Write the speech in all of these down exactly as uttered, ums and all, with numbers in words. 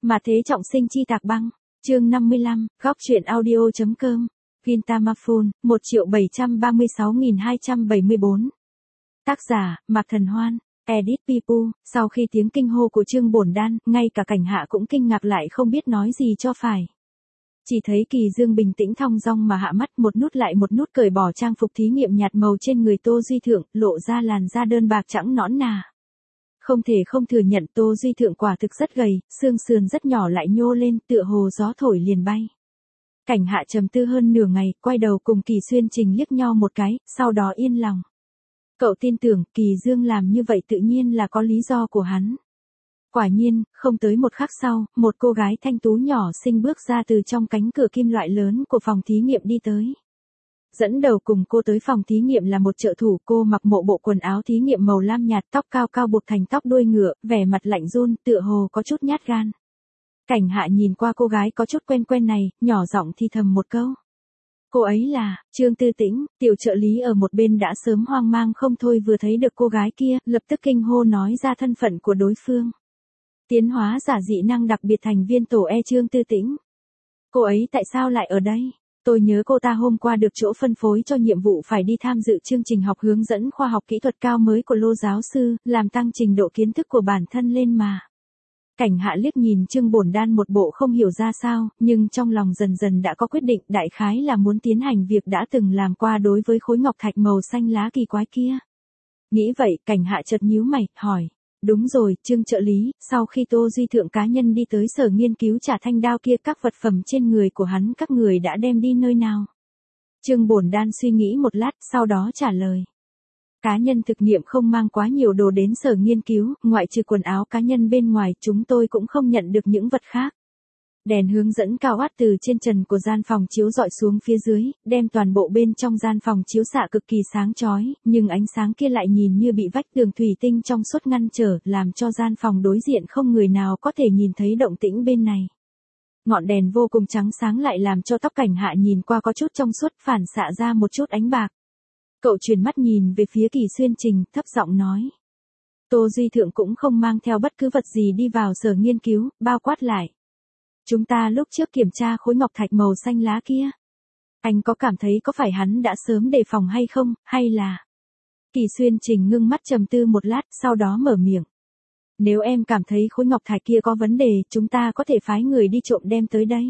Mà thế trọng sinh chi tạc băng. Chương năm mươi lăm, góc truyện audio.com. Vintamaphone, một triệu bảy trăm ba mươi sáu nghìn hai trăm bảy mươi bốn. Tác giả, Mạc Thần Hoan. Edit Pipu. Sau khi tiếng kinh hô của Trương Bổn Đan, ngay cả Cảnh Hạ cũng kinh ngạc lại không biết nói gì cho phải. Chỉ thấy Kỳ Dương bình tĩnh thong dong mà hạ mắt một nút lại một nút cởi bỏ trang phục thí nghiệm nhạt màu trên người Tô Duy Thượng, lộ ra làn da đơn bạc trắng nõn nà. Không thể không thừa nhận Tô Duy Thượng quả thực rất gầy, xương sườn rất nhỏ lại nhô lên, tựa hồ gió thổi liền bay. Cảnh Hạ trầm tư hơn nửa ngày, quay đầu cùng Kỳ Xuyên Trình liếc nhau một cái, sau đó yên lòng. Cậu tin tưởng Kỳ Dương làm như vậy tự nhiên là có lý do của hắn. Quả nhiên, không tới một khắc sau, một cô gái thanh tú nhỏ xinh bước ra từ trong cánh cửa kim loại lớn của phòng thí nghiệm đi tới. Dẫn đầu cùng cô tới phòng thí nghiệm là một trợ thủ, cô mặc một bộ quần áo thí nghiệm màu lam nhạt, tóc cao cao buộc thành tóc đuôi ngựa, vẻ mặt lạnh run, tựa hồ có chút nhát gan. Cảnh Hạ nhìn qua cô gái có chút quen quen này, nhỏ giọng thì thầm một câu. Cô ấy là Trương Tư Tĩnh. Tiểu trợ lý ở một bên đã sớm hoang mang không thôi, vừa thấy được cô gái kia, lập tức kinh hô nói ra thân phận của đối phương. Tiến hóa giả dị năng đặc biệt thành viên tổ E Trương Tư Tĩnh. Cô ấy tại sao lại ở đây? Tôi nhớ cô ta hôm qua được chỗ phân phối cho nhiệm vụ phải đi tham dự chương trình học hướng dẫn khoa học kỹ thuật cao mới của Lô giáo sư, làm tăng trình độ kiến thức của bản thân lên mà. Cảnh Hạ liếc nhìn Trương Bổn Đan một bộ không hiểu ra sao, nhưng trong lòng dần dần đã có quyết định, đại khái là muốn tiến hành việc đã từng làm qua đối với khối ngọc thạch màu xanh lá kỳ quái kia. Nghĩ vậy, Cảnh Hạ chợt nhíu mày, hỏi. Đúng rồi, Trương trợ lý, sau khi Tô Duy Thượng cá nhân đi tới sở nghiên cứu trả thanh đao kia, các vật phẩm trên người của hắn các người đã đem đi nơi nào? Trương Bổn Đan suy nghĩ một lát, sau đó trả lời. Cá nhân thực nghiệm không mang quá nhiều đồ đến sở nghiên cứu, ngoại trừ quần áo cá nhân bên ngoài, chúng tôi cũng không nhận được những vật khác. Đèn hướng dẫn cao áp từ trên trần của gian phòng chiếu dọi xuống phía dưới, đem toàn bộ bên trong gian phòng chiếu xạ cực kỳ sáng chói, nhưng ánh sáng kia lại nhìn như bị vách tường thủy tinh trong suốt ngăn trở, làm cho gian phòng đối diện không người nào có thể nhìn thấy động tĩnh bên này. Ngọn đèn vô cùng trắng sáng lại làm cho tóc Cảnh Hạ nhìn qua có chút trong suốt, phản xạ ra một chút ánh bạc. Cậu chuyển mắt nhìn về phía Kỳ Xuyên Trình, thấp giọng nói. Tô Duy Thượng cũng không mang theo bất cứ vật gì đi vào sở nghiên cứu, bao quát lại. Chúng ta lúc trước kiểm tra khối ngọc thạch màu xanh lá kia. Anh có cảm thấy có phải hắn đã sớm đề phòng hay không, hay là... Kỳ Xuyên Trình ngưng mắt trầm tư một lát, sau đó mở miệng. Nếu em cảm thấy khối ngọc thạch kia có vấn đề, chúng ta có thể phái người đi trộm đem tới đây.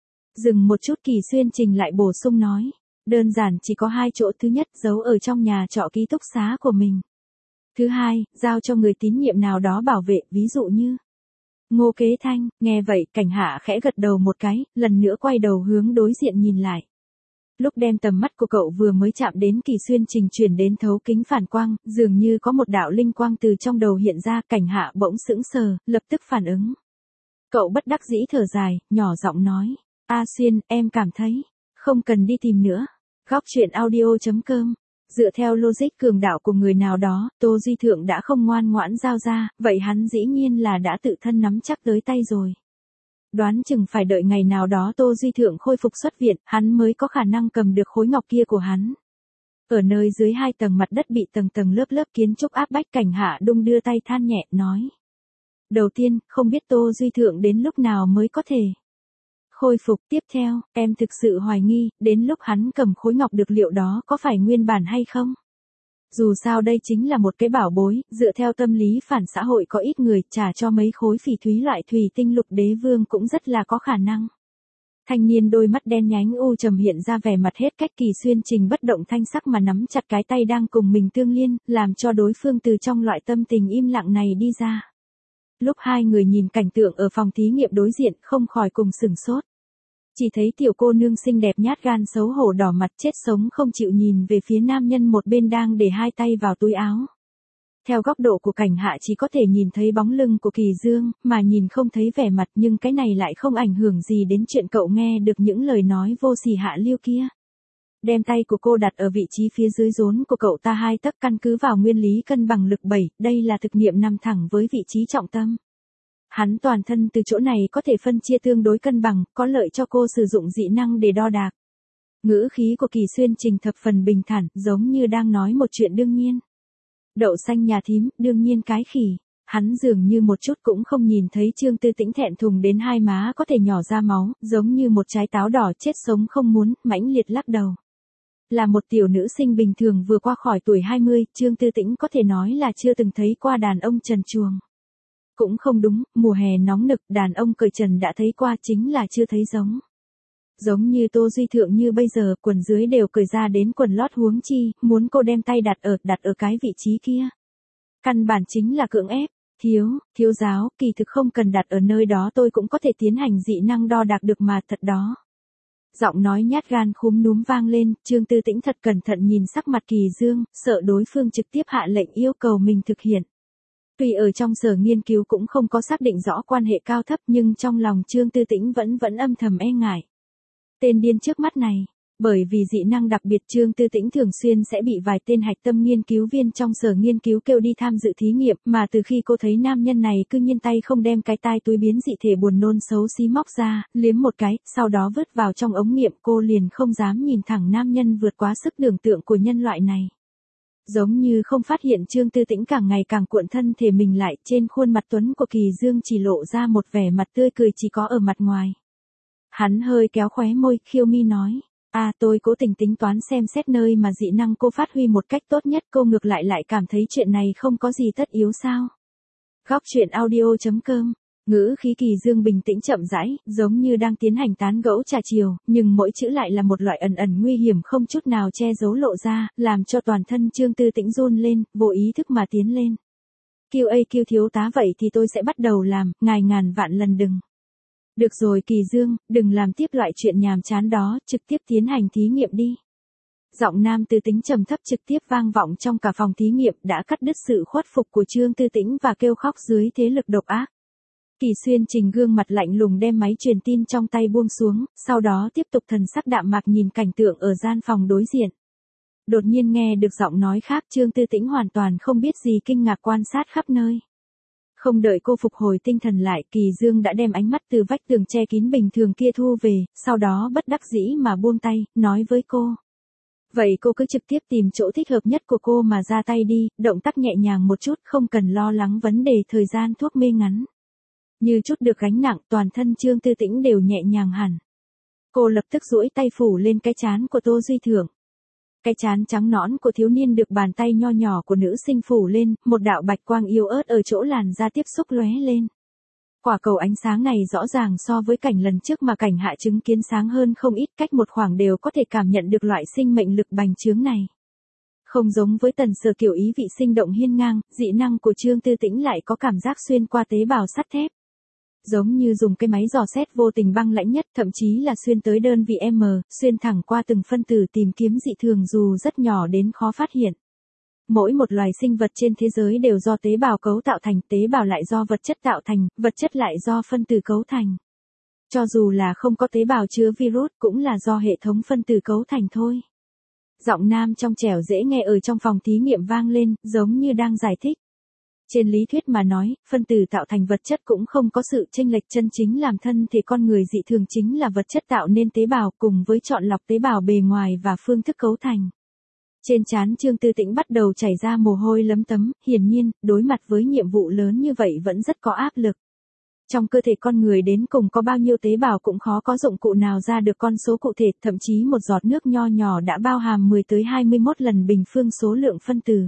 Dừng một chút, Kỳ Xuyên Trình lại bổ sung nói. Đơn giản chỉ có hai chỗ, thứ nhất giấu ở trong nhà trọ ký túc xá của mình. Thứ hai, giao cho người tín nhiệm nào đó bảo vệ, ví dụ như... Ngô Kế Thanh. Nghe vậy, Cảnh Hạ khẽ gật đầu một cái, lần nữa quay đầu hướng đối diện nhìn lại. Lúc đem tầm mắt của cậu vừa mới chạm đến Kỳ Xuyên Trình chuyển đến thấu kính phản quang, dường như có một đạo linh quang từ trong đầu hiện ra, Cảnh Hạ bỗng sững sờ, lập tức phản ứng. Cậu bất đắc dĩ thở dài, nhỏ giọng nói. A Xuyên, em cảm thấy, không cần đi tìm nữa. Góc truyện audio.com. Dựa theo logic cường đạo của người nào đó, Tô Duy Thượng đã không ngoan ngoãn giao ra, vậy hắn dĩ nhiên là đã tự thân nắm chắc tới tay rồi. Đoán chừng phải đợi ngày nào đó Tô Duy Thượng khôi phục xuất viện, hắn mới có khả năng cầm được khối ngọc kia của hắn. Ở nơi dưới hai tầng mặt đất bị tầng tầng lớp lớp kiến trúc áp bách, Cảnh Hạ đung đưa tay than nhẹ, nói. Đầu tiên, không biết Tô Duy Thượng đến lúc nào mới có thể khôi phục. Tiếp theo, em thực sự hoài nghi, đến lúc hắn cầm khối ngọc được liệu đó có phải nguyên bản hay không? Dù sao đây chính là một cái bảo bối, dựa theo tâm lý phản xã hội có ít người trả cho mấy khối phỉ thúy loại thủy tinh lục đế vương cũng rất là có khả năng. Thanh niên đôi mắt đen nhánh u trầm hiện ra vẻ mặt hết cách. Kỳ Xuyên Trình bất động thanh sắc mà nắm chặt cái tay đang cùng mình tương liên, làm cho đối phương từ trong loại tâm tình im lặng này đi ra. Lúc hai người nhìn cảnh tượng ở phòng thí nghiệm đối diện, không khỏi cùng sửng sốt. Chỉ thấy tiểu cô nương xinh đẹp nhát gan xấu hổ đỏ mặt chết sống không chịu nhìn về phía nam nhân một bên đang để hai tay vào túi áo. Theo góc độ của Cảnh Hạ chỉ có thể nhìn thấy bóng lưng của Kỳ Dương, mà nhìn không thấy vẻ mặt, nhưng cái này lại không ảnh hưởng gì đến chuyện cậu nghe được những lời nói vô sỉ hạ lưu kia. Đem tay của cô đặt ở vị trí phía dưới rốn của cậu ta hai tấc, căn cứ vào nguyên lý cân bằng lực bảy, đây là thực nghiệm nằm thẳng với vị trí trọng tâm. Hắn toàn thân từ chỗ này có thể phân chia tương đối cân bằng, có lợi cho cô sử dụng dị năng để đo đạc. Ngữ khí của Kỳ Xuyên Trình thập phần bình thản, giống như đang nói một chuyện đương nhiên. Đậu xanh nhà thím, đương nhiên cái khỉ. Hắn dường như một chút cũng không nhìn thấy Trương Tư Tĩnh thẹn thùng đến hai má có thể nhỏ ra máu, giống như một trái táo đỏ chết sống không muốn, mãnh liệt lắc đầu. Là một tiểu nữ sinh bình thường vừa qua khỏi tuổi hai mươi, Trương Tư Tĩnh có thể nói là chưa từng thấy qua đàn ông trần truồng. Cũng không đúng, mùa hè nóng nực, đàn ông cởi trần đã thấy qua, chính là chưa thấy giống. Giống như Tô Duy Thượng như bây giờ, quần dưới đều cởi ra đến quần lót, huống chi, muốn cô đem tay đặt ở, đặt ở cái vị trí kia. Căn bản chính là cưỡng ép. Thiếu, thiếu giáo, kỳ thực không cần đặt ở nơi đó tôi cũng có thể tiến hành dị năng đo đạc được mà, thật đó. Giọng nói nhát gan khúm núm vang lên, Trương Tư Tĩnh thật cẩn thận nhìn sắc mặt Kỳ Dương, sợ đối phương trực tiếp hạ lệnh yêu cầu mình thực hiện. Tuy ở trong sở nghiên cứu cũng không có xác định rõ quan hệ cao thấp, nhưng trong lòng Trương Tư Tĩnh vẫn vẫn âm thầm e ngại. Tên điên trước mắt này, bởi vì dị năng đặc biệt Trương Tư Tĩnh thường xuyên sẽ bị vài tên hạch tâm nghiên cứu viên trong sở nghiên cứu kêu đi tham dự thí nghiệm, mà từ khi cô thấy nam nhân này cư nhiên tay không đem cái tai túi biến dị thể buồn nôn xấu xí móc ra, liếm một cái, sau đó vứt vào trong ống nghiệm, cô liền không dám nhìn thẳng nam nhân vượt quá sức tưởng tượng của nhân loại này. Giống như không phát hiện Trương Tư Tĩnh càng ngày càng cuộn thân thể mình lại, trên khuôn mặt tuấn của Kỳ Dương chỉ lộ ra một vẻ mặt tươi cười chỉ có ở mặt ngoài. Hắn hơi kéo khóe môi, khiêu mi nói. À, tôi cố tình tính toán xem xét nơi mà dị năng cô phát huy một cách tốt nhất, cô ngược lại lại cảm thấy chuyện này không có gì tất yếu sao. Góc truyện audio chấm com, ngữ khí Kỳ Dương bình tĩnh chậm rãi, giống như đang tiến hành tán gẫu trà chiều, nhưng mỗi chữ lại là một loại ẩn ẩn nguy hiểm không chút nào che giấu lộ ra, làm cho toàn thân Trương Tư Tĩnh run lên, vô ý thức mà tiến lên. Kêu ây kêu thiếu tá vậy thì tôi sẽ bắt đầu làm, ngài ngàn vạn lần đừng. Được rồi Kỳ Dương, đừng làm tiếp loại chuyện nhàm chán đó, trực tiếp tiến hành thí nghiệm đi. Giọng nam Tư Tĩnh trầm thấp trực tiếp vang vọng trong cả phòng thí nghiệm, đã cắt đứt sự khuất phục của Trương Tư Tĩnh và kêu khóc dưới thế lực độc ác. Kỳ Xuyên Trình gương mặt lạnh lùng đem máy truyền tin trong tay buông xuống, sau đó tiếp tục thần sắc đạm mạc nhìn cảnh tượng ở gian phòng đối diện. Đột nhiên nghe được giọng nói khác, Trương Tư Tĩnh hoàn toàn không biết gì, kinh ngạc quan sát khắp nơi. Không đợi cô phục hồi tinh thần lại, Kỳ Dương đã đem ánh mắt từ vách tường che kín bình thường kia thu về, sau đó bất đắc dĩ mà buông tay, nói với cô. Vậy cô cứ trực tiếp tìm chỗ thích hợp nhất của cô mà ra tay đi, động tác nhẹ nhàng một chút, không cần lo lắng vấn đề thời gian thuốc mê ngắn. Như chút được gánh nặng, toàn thân Trương Tư Tĩnh đều nhẹ nhàng hẳn. Cô lập tức duỗi tay phủ lên cái trán của Tô Duy Thượng. Cái trán trắng nõn của thiếu niên được bàn tay nho nhỏ của nữ sinh phủ lên, một đạo bạch quang yếu ớt ở chỗ làn da tiếp xúc lóe lên. Quả cầu ánh sáng này rõ ràng so với cảnh lần trước mà cảnh hạ chứng kiến sáng hơn không ít, cách một khoảng đều có thể cảm nhận được loại sinh mệnh lực bành trướng này. Không giống với Tần Sở kiểu ý vị sinh động hiên ngang, dị năng của Trương Tư Tĩnh lại có cảm giác xuyên qua tế bào sắt thép. Giống như dùng cái máy dò xét vô tình băng lãnh nhất, thậm chí là xuyên tới đơn vị M, xuyên thẳng qua từng phân tử tìm kiếm dị thường dù rất nhỏ đến khó phát hiện. Mỗi một loài sinh vật trên thế giới đều do tế bào cấu tạo thành, tế bào lại do vật chất tạo thành, vật chất lại do phân tử cấu thành. Cho dù là không có tế bào chứa virus cũng là do hệ thống phân tử cấu thành thôi. Giọng nam trong trẻo dễ nghe ở trong phòng thí nghiệm vang lên, giống như đang giải thích. Trên lý thuyết mà nói, phân tử tạo thành vật chất cũng không có sự chênh lệch, chân chính làm thân thể con người dị thường chính là vật chất tạo nên tế bào cùng với chọn lọc tế bào bề ngoài và phương thức cấu thành. Trên trán Trương Tư Tĩnh bắt đầu chảy ra mồ hôi lấm tấm, hiển nhiên, đối mặt với nhiệm vụ lớn như vậy vẫn rất có áp lực. Trong cơ thể con người đến cùng có bao nhiêu tế bào cũng khó có dụng cụ nào ra được con số cụ thể, thậm chí một giọt nước nho nhỏ đã bao hàm mười tới hai mươi mốt lần bình phương số lượng phân tử.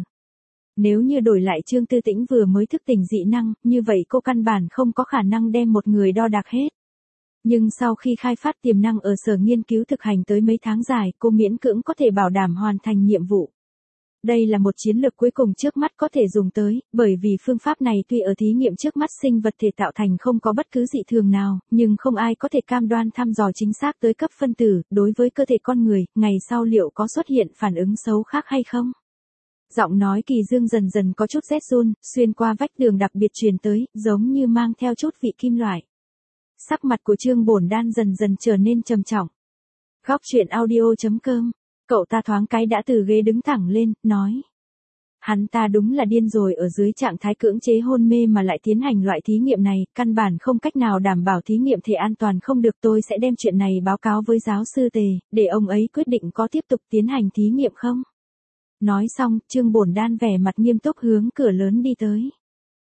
Nếu như đổi lại Trương Tư Tĩnh vừa mới thức tỉnh dị năng, như vậy cô căn bản không có khả năng đem một người đo đạc hết. Nhưng sau khi khai phát tiềm năng ở sở nghiên cứu thực hành tới mấy tháng dài, cô miễn cưỡng có thể bảo đảm hoàn thành nhiệm vụ. Đây là một chiến lược cuối cùng trước mắt có thể dùng tới, bởi vì phương pháp này tuy ở thí nghiệm trước mắt sinh vật thể tạo thành không có bất cứ dị thường nào, nhưng không ai có thể cam đoan thăm dò chính xác tới cấp phân tử, đối với cơ thể con người, ngày sau liệu có xuất hiện phản ứng xấu khác hay không? Giọng nói Kỳ Dương dần dần có chút rét run, xuyên qua vách tường đặc biệt truyền tới, giống như mang theo chút vị kim loại. Sắc mặt của Trương Bổn Đan dần dần trở nên trầm trọng. Góc truyện audio chấm com, cậu ta thoáng cái đã từ ghế đứng thẳng lên, nói. Hắn ta đúng là điên rồi, ở dưới trạng thái cưỡng chế hôn mê mà lại tiến hành loại thí nghiệm này, căn bản không cách nào đảm bảo thí nghiệm thể an toàn không được. Tôi sẽ đem chuyện này báo cáo với giáo sư Tề, để ông ấy quyết định có tiếp tục tiến hành thí nghiệm không. Nói xong, Trương Bổn Đan vẻ mặt nghiêm túc hướng cửa lớn đi tới.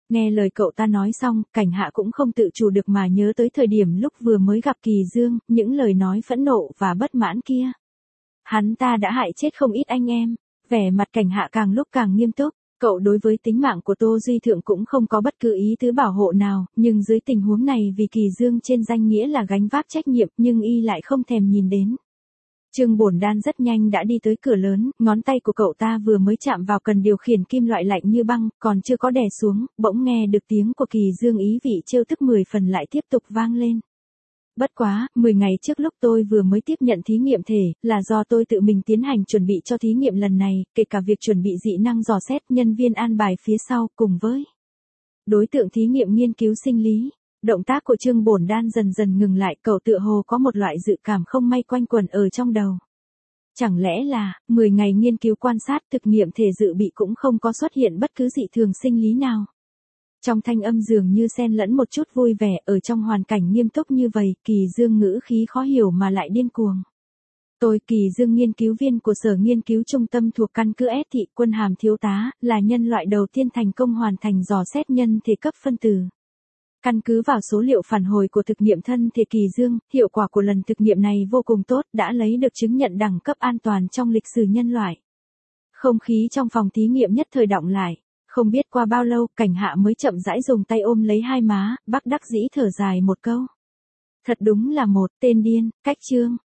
Nghe lời cậu ta nói xong, Cảnh Hạ cũng không tự chủ được mà nhớ tới thời điểm lúc vừa mới gặp Kỳ Dương, những lời nói phẫn nộ và bất mãn kia. Hắn ta đã hại chết không ít anh em. Vẻ mặt Cảnh Hạ càng lúc càng nghiêm túc. Cậu đối với tính mạng của Tô Duy Thượng cũng không có bất cứ ý tứ bảo hộ nào, nhưng dưới tình huống này vì Kỳ Dương trên danh nghĩa là gánh vác trách nhiệm, nhưng y lại không thèm nhìn đến. Trương Bổn Đan rất nhanh đã đi tới cửa lớn, ngón tay của cậu ta vừa mới chạm vào cần điều khiển kim loại lạnh như băng, còn chưa có đè xuống, bỗng nghe được tiếng của Kỳ Dương ý vị trêu tức mười phần lại tiếp tục vang lên. Bất quá, mười ngày trước lúc tôi vừa mới tiếp nhận thí nghiệm thể, là do tôi tự mình tiến hành chuẩn bị cho thí nghiệm lần này, kể cả việc chuẩn bị dị năng dò xét nhân viên an bài phía sau, cùng với đối tượng thí nghiệm nghiên cứu sinh lý. Động tác của Trương Bổn Đan dần dần ngừng lại, cậu tựa hồ có một loại dự cảm không may quanh quẩn ở trong đầu. Chẳng lẽ là, mười ngày nghiên cứu quan sát thực nghiệm thể dự bị cũng không có xuất hiện bất cứ dị thường sinh lý nào. Trong thanh âm dường như xen lẫn một chút vui vẻ, ở trong hoàn cảnh nghiêm túc như vậy, Kỳ Dương ngữ khí khó hiểu mà lại điên cuồng. Tôi, Kỳ Dương, nghiên cứu viên của Sở Nghiên cứu Trung tâm thuộc căn cứ S thị, quân hàm thiếu tá, là nhân loại đầu tiên thành công hoàn thành dò xét nhân thể cấp phân tử. Căn cứ vào số liệu phản hồi của thực nghiệm thân thể Kỳ Dương, hiệu quả của lần thực nghiệm này vô cùng tốt, đã lấy được chứng nhận đẳng cấp an toàn trong lịch sử nhân loại. Không khí trong phòng thí nghiệm nhất thời đọng lại. Không biết qua bao lâu, Cảnh Hạ mới chậm rãi dùng tay ôm lấy hai má, bất đắc dĩ thở dài một câu. Thật đúng là một tên điên. Cách chương